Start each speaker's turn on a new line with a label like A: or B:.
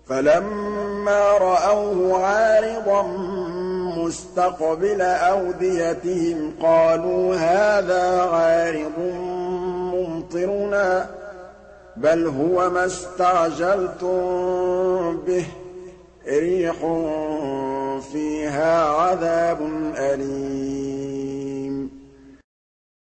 A: فَلَمَّا رَأَوْهُ عَارِضًا مُّسْتَقْبِلَ أَوْدِيَتِهِمْ قَالُوا هَٰذَا عَارِضٌ مُّمْطِرُنَا ۚ بَلْ هُوَ مَا اسْتَعْجَلْتُم بِهِ ۖ رِيحٌ فِيهَا عَذَابٌ أَلِيمٌ